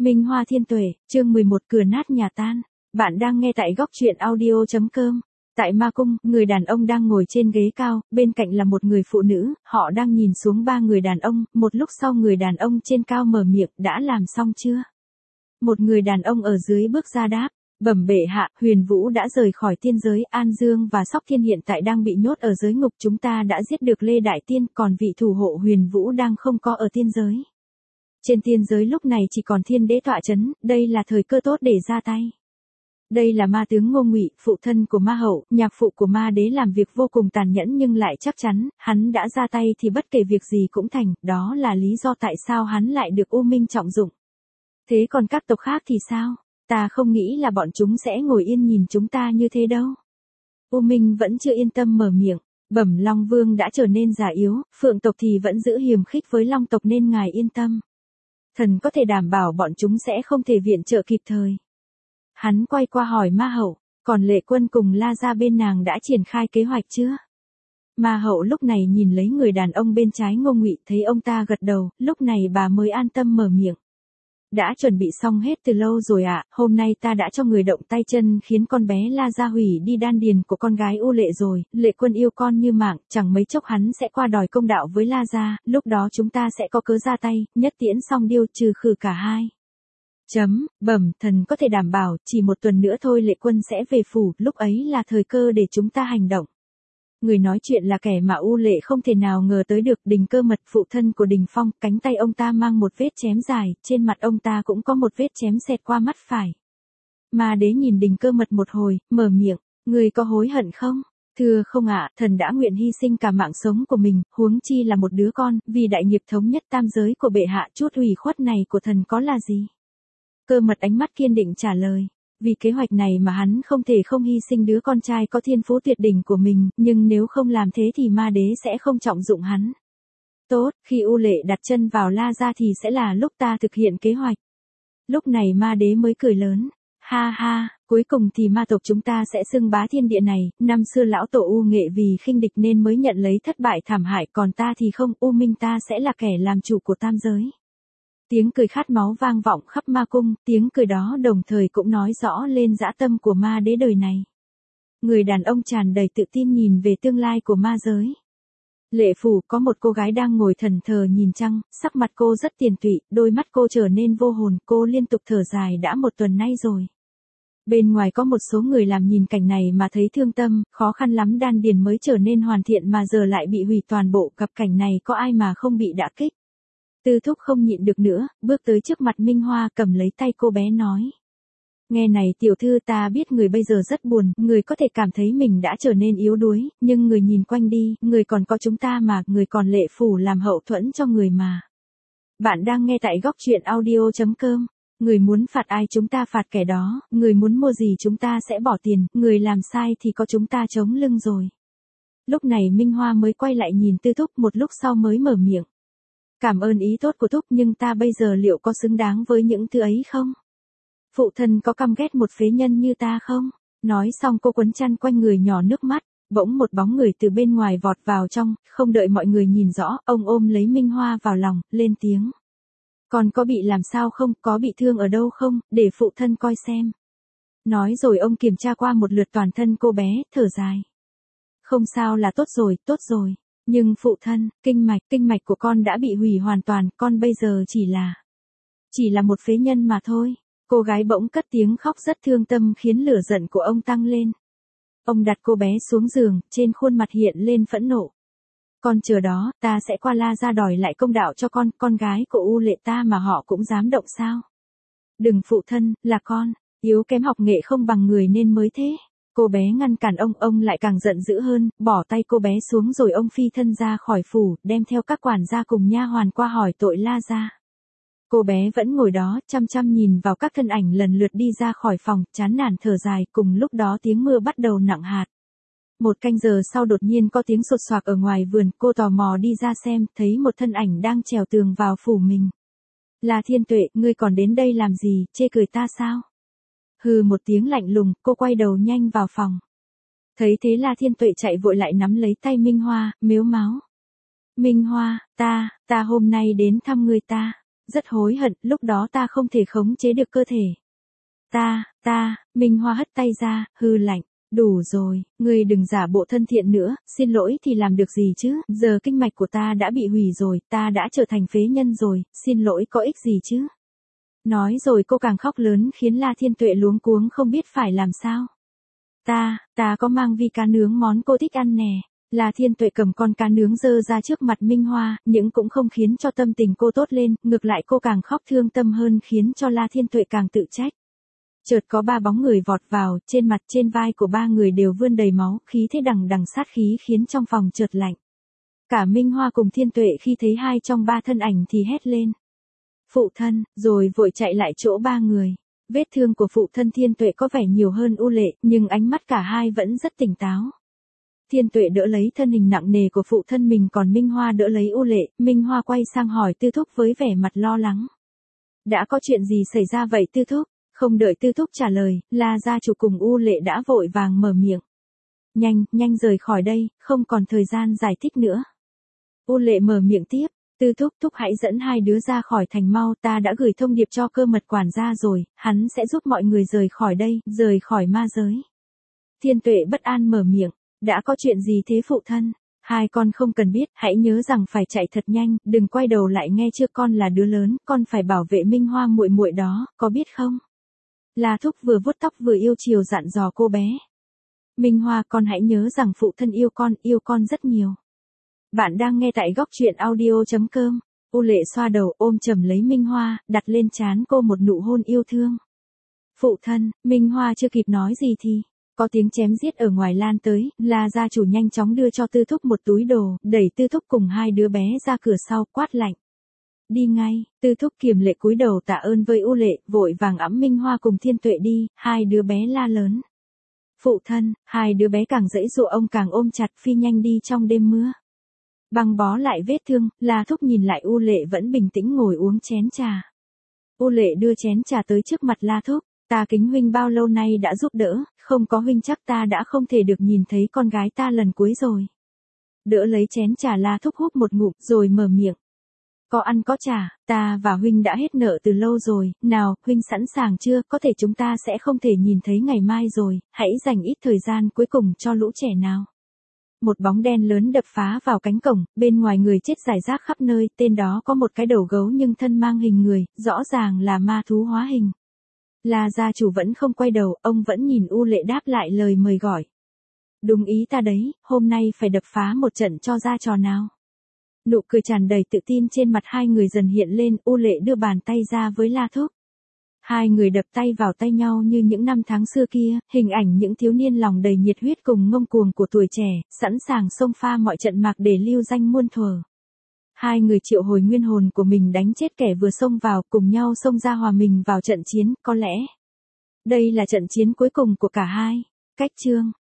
Minh Hoa Thiên Tuệ, chương 11 cửa nát nhà tan. Bạn đang nghe tại góc truyện audio.com. Tại ma cung, người đàn ông đang ngồi trên ghế cao, bên cạnh là một người phụ nữ, họ đang nhìn xuống ba người đàn ông, một lúc sau người đàn ông trên cao mở miệng, đã làm xong chưa? Một người đàn ông ở dưới bước ra đáp, bẩm bệ hạ, Huyền Vũ đã rời khỏi tiên giới, An Dương và Sóc Thiên hiện tại đang bị nhốt ở giới ngục, chúng ta đã giết được Lê Đại Tiên, còn vị thủ hộ Huyền Vũ đang không có ở tiên giới. Trên tiên giới lúc này chỉ còn Thiên Đế tọa chấn, đây là thời cơ tốt để ra tay. Đây là ma tướng Ngô Ngụy, phụ thân của ma hậu, nhạc phụ của ma đế làm việc vô cùng tàn nhẫn nhưng lại chắc chắn, hắn đã ra tay thì bất kể việc gì cũng thành, đó là lý do tại sao hắn lại được U Minh trọng dụng. Thế còn các tộc khác thì sao? Ta không nghĩ là bọn chúng sẽ ngồi yên nhìn chúng ta như thế đâu. U Minh vẫn chưa yên tâm mở miệng, bẩm Long Vương đã trở nên già yếu, Phượng tộc thì vẫn giữ hiềm khích với Long tộc nên ngài yên tâm. Thần có thể đảm bảo bọn chúng sẽ không thể viện trợ kịp thời. Hắn quay qua hỏi ma hậu, còn Lệ Quân cùng La Gia bên nàng đã triển khai kế hoạch chưa? Ma hậu lúc này nhìn lấy người đàn ông bên trái Ngô Ngụy, thấy ông ta gật đầu, lúc này bà mới an tâm mở miệng. Đã chuẩn bị xong hết từ lâu rồi ạ, hôm nay ta đã cho người động tay chân khiến con bé La Gia hủy đi đan điền của con gái U Lệ rồi, Lệ Quân yêu con như mạng, chẳng mấy chốc hắn sẽ qua đòi công đạo với La Gia, lúc đó chúng ta sẽ có cớ ra tay, nhất tiễn song điêu trừ khử cả hai. Bẩm, thần có thể đảm bảo, chỉ một tuần nữa thôi Lệ Quân sẽ về phủ, lúc ấy là thời cơ để chúng ta hành động. Người nói chuyện là kẻ mà U Lệ không thể nào ngờ tới được, Đình Cơ Mật, phụ thân của Đình Phong, cánh tay ông ta mang một vết chém dài, trên mặt ông ta cũng có một vết chém xẹt qua mắt phải. Ma đế nhìn Đình Cơ Mật một hồi, mở miệng, người có hối hận không? Thưa không ạ, thần đã nguyện hy sinh cả mạng sống của mình, huống chi là một đứa con, vì đại nghiệp thống nhất tam giới của bệ hạ, chút ủy khuất này của thần có là gì? Cơ Mật ánh mắt kiên định trả lời. Vì kế hoạch này mà hắn không thể không hy sinh đứa con trai có thiên phú tuyệt đỉnh của mình, nhưng nếu không làm thế thì ma đế sẽ không trọng dụng hắn. Tốt, khi U Lệ đặt chân vào La Gia thì sẽ là lúc ta thực hiện kế hoạch. Lúc này ma đế mới cười lớn. Ha ha, cuối cùng thì ma tộc chúng ta sẽ xưng bá thiên địa này, năm xưa lão tổ U Nghệ vì khinh địch nên mới nhận lấy thất bại thảm hại, còn ta thì không, U Minh ta sẽ là kẻ làm chủ của tam giới. Tiếng cười khát máu vang vọng khắp ma cung, tiếng cười đó đồng thời cũng nói rõ lên dã tâm của ma đế đời này. Người đàn ông tràn đầy tự tin nhìn về tương lai của ma giới. Lệ phủ có một cô gái đang ngồi thẫn thờ nhìn trăng, sắc mặt cô rất tiền tụy, đôi mắt cô trở nên vô hồn, cô liên tục thở dài đã một tuần nay rồi. Bên ngoài có một số người làm nhìn cảnh này mà thấy thương tâm, khó khăn lắm đan điền mới trở nên hoàn thiện mà giờ lại bị hủy toàn bộ, gặp cảnh này có ai mà không bị đả kích. Tư Thúc không nhịn được nữa, bước tới trước mặt Minh Hoa cầm lấy tay cô bé nói. Nghe này tiểu thư, ta biết người bây giờ rất buồn, người có thể cảm thấy mình đã trở nên yếu đuối, nhưng người nhìn quanh đi, người còn có chúng ta mà, người còn Lệ phủ làm hậu thuẫn cho người mà. Bạn đang nghe tại góc truyện audio.com. Người muốn phạt ai chúng ta phạt kẻ đó, người muốn mua gì chúng ta sẽ bỏ tiền, người làm sai thì có chúng ta chống lưng rồi. Lúc này Minh Hoa mới quay lại nhìn Tư Thúc, một lúc sau mới mở miệng. Cảm ơn ý tốt của Thúc, nhưng ta bây giờ liệu có xứng đáng với những thứ ấy không? Phụ thân có căm ghét một phế nhân như ta không? Nói xong cô quấn chăn quanh người nhỏ nước mắt, bỗng một bóng người từ bên ngoài vọt vào trong, không đợi mọi người nhìn rõ, ông ôm lấy Minh Hoa vào lòng, lên tiếng. Còn có bị làm sao không, có bị thương ở đâu không, để phụ thân coi xem. Nói rồi ông kiểm tra qua một lượt toàn thân cô bé, thở dài. Không sao là tốt rồi. Nhưng phụ thân, kinh mạch của con đã bị hủy hoàn toàn, con bây giờ chỉ là một phế nhân mà thôi. Cô gái bỗng cất tiếng khóc rất thương tâm khiến lửa giận của ông tăng lên. Ông đặt cô bé xuống giường, trên khuôn mặt hiện lên phẫn nộ. Con chờ đó, ta sẽ qua La Gia đòi lại công đạo cho con gái của U Lệ ta mà họ cũng dám động sao? Đừng phụ thân, là con, yếu kém học nghệ không bằng người nên mới thế. Cô bé ngăn cản ông lại càng giận dữ hơn, bỏ tay cô bé xuống rồi ông phi thân ra khỏi phủ, đem theo các quản gia cùng nha hoàn qua hỏi tội La Gia. Cô bé vẫn ngồi đó, chăm chăm nhìn vào các thân ảnh lần lượt đi ra khỏi phòng, chán nản thở dài, cùng lúc đó tiếng mưa bắt đầu nặng hạt. Một canh giờ sau đột nhiên có tiếng sột soạc ở ngoài vườn, cô tò mò đi ra xem, thấy một thân ảnh đang trèo tường vào phủ mình. Là Thiên Tuệ, ngươi còn đến đây làm gì, chê cười ta sao? Hừ một tiếng lạnh lùng, cô quay đầu nhanh vào phòng. Thấy thế là Thiên Tuệ chạy vội lại nắm lấy tay Minh Hoa, mếu máo. Minh Hoa, ta hôm nay đến thăm ngươi ta. rất hối hận, lúc đó ta không thể khống chế được cơ thể. Minh Hoa hất tay ra, hư lạnh. Đủ rồi, ngươi đừng giả bộ thân thiện nữa, xin lỗi thì làm được gì chứ, giờ kinh mạch của ta đã bị hủy rồi, ta đã trở thành phế nhân rồi, xin lỗi có ích gì chứ. Nói rồi cô càng khóc lớn khiến La Thiên Tuệ luống cuống không biết phải làm sao. Ta có mang vi cá nướng món cô thích ăn nè. La Thiên Tuệ cầm con cá nướng dơ ra trước mặt Minh Hoa, nhưng cũng không khiến cho tâm tình cô tốt lên, ngược lại cô càng khóc thương tâm hơn khiến cho La Thiên Tuệ càng tự trách. Chợt có 3 bóng người vọt vào, trên mặt trên vai của 3 người đều vươn đầy máu, khí thế đằng đằng sát khí khiến trong phòng chợt lạnh. Cả Minh Hoa cùng Thiên Tuệ khi thấy 2 trong 3 thân ảnh thì hét lên. Phụ thân, rồi vội chạy lại chỗ 3 người. Vết thương của phụ thân Thiên Tuệ có vẻ nhiều hơn U Lệ, nhưng ánh mắt cả hai vẫn rất tỉnh táo. Thiên Tuệ đỡ lấy thân hình nặng nề của phụ thân mình, còn Minh Hoa đỡ lấy U Lệ. Minh Hoa quay sang hỏi Tư Thúc với vẻ mặt lo lắng. Đã có chuyện gì xảy ra vậy Tư Thúc? Không đợi Tư Thúc trả lời, La gia chủ cùng U Lệ đã vội vàng mở miệng. Nhanh rời khỏi đây, không còn thời gian giải thích nữa. U Lệ mở miệng tiếp. Tư Thúc hãy dẫn 2 đứa ra khỏi thành mau, ta đã gửi thông điệp cho Cơ Mật quản gia rồi, hắn sẽ giúp mọi người rời khỏi đây, rời khỏi ma giới. Thiên Tuệ bất an mở miệng. Đã có chuyện gì thế phụ thân? 2 con không cần biết, hãy nhớ rằng phải chạy thật nhanh, đừng quay đầu lại nghe chưa, con là đứa lớn, con phải bảo vệ Minh Hoa muội muội đó, có biết không? La Thúc vừa vuốt tóc vừa yêu chiều dặn dò cô bé. Minh Hoa, con hãy nhớ rằng phụ thân yêu con rất nhiều. Bạn đang nghe tại góc truyện audio.com. U Lệ xoa đầu ôm chầm lấy Minh Hoa, đặt lên trán cô một nụ hôn yêu thương. Phụ thân, Minh Hoa chưa kịp nói gì thì có tiếng chém giết ở ngoài lan tới, La gia chủ nhanh chóng đưa cho Tư Thúc một túi đồ, đẩy Tư Thúc cùng 2 đứa bé ra cửa sau, quát lạnh. Đi ngay. Tư Thúc kiềm lệ cúi đầu tạ ơn với U Lệ, vội vàng ẵm Minh Hoa cùng Thiên Tuệ đi. 2 đứa bé la lớn. Phụ thân, 2 đứa bé càng giãy giụa ông càng ôm chặt, phi nhanh đi trong đêm mưa. Băng bó lại vết thương, La Thúc nhìn lại U Lệ vẫn bình tĩnh ngồi uống chén trà. U Lệ đưa chén trà tới trước mặt La Thúc. Ta kính huynh bao lâu nay đã giúp đỡ, không có huynh chắc ta đã không thể được nhìn thấy con gái ta lần cuối rồi. Đỡ lấy chén trà, La Thúc húp một ngụm rồi mở miệng. Có ăn có trả, ta và huynh đã hết nợ từ lâu rồi, nào, huynh sẵn sàng chưa, có thể chúng ta sẽ không thể nhìn thấy ngày mai rồi, hãy dành ít thời gian cuối cùng cho lũ trẻ nào. Một bóng đen lớn đập phá vào cánh cổng, bên ngoài người chết rải rác khắp nơi, tên đó có một cái đầu gấu nhưng thân mang hình người, rõ ràng là ma thú hóa hình. La gia chủ vẫn không quay đầu, ông vẫn nhìn U Lệ đáp lại lời mời gọi. Đúng ý ta đấy, hôm nay phải đập phá một trận cho ra trò nào. Nụ cười tràn đầy tự tin trên mặt 2 người dần hiện lên, U Lệ đưa bàn tay ra với La Thúc. 2 người đập tay vào tay nhau như những năm tháng xưa kia, hình ảnh những thiếu niên lòng đầy nhiệt huyết cùng ngông cuồng của tuổi trẻ, sẵn sàng xông pha mọi trận mạc để lưu danh muôn thuở. 2 người triệu hồi nguyên hồn của mình đánh chết kẻ vừa xông vào, cùng nhau xông ra hòa mình vào trận chiến, có lẽ đây là trận chiến cuối cùng của cả hai. Cách chương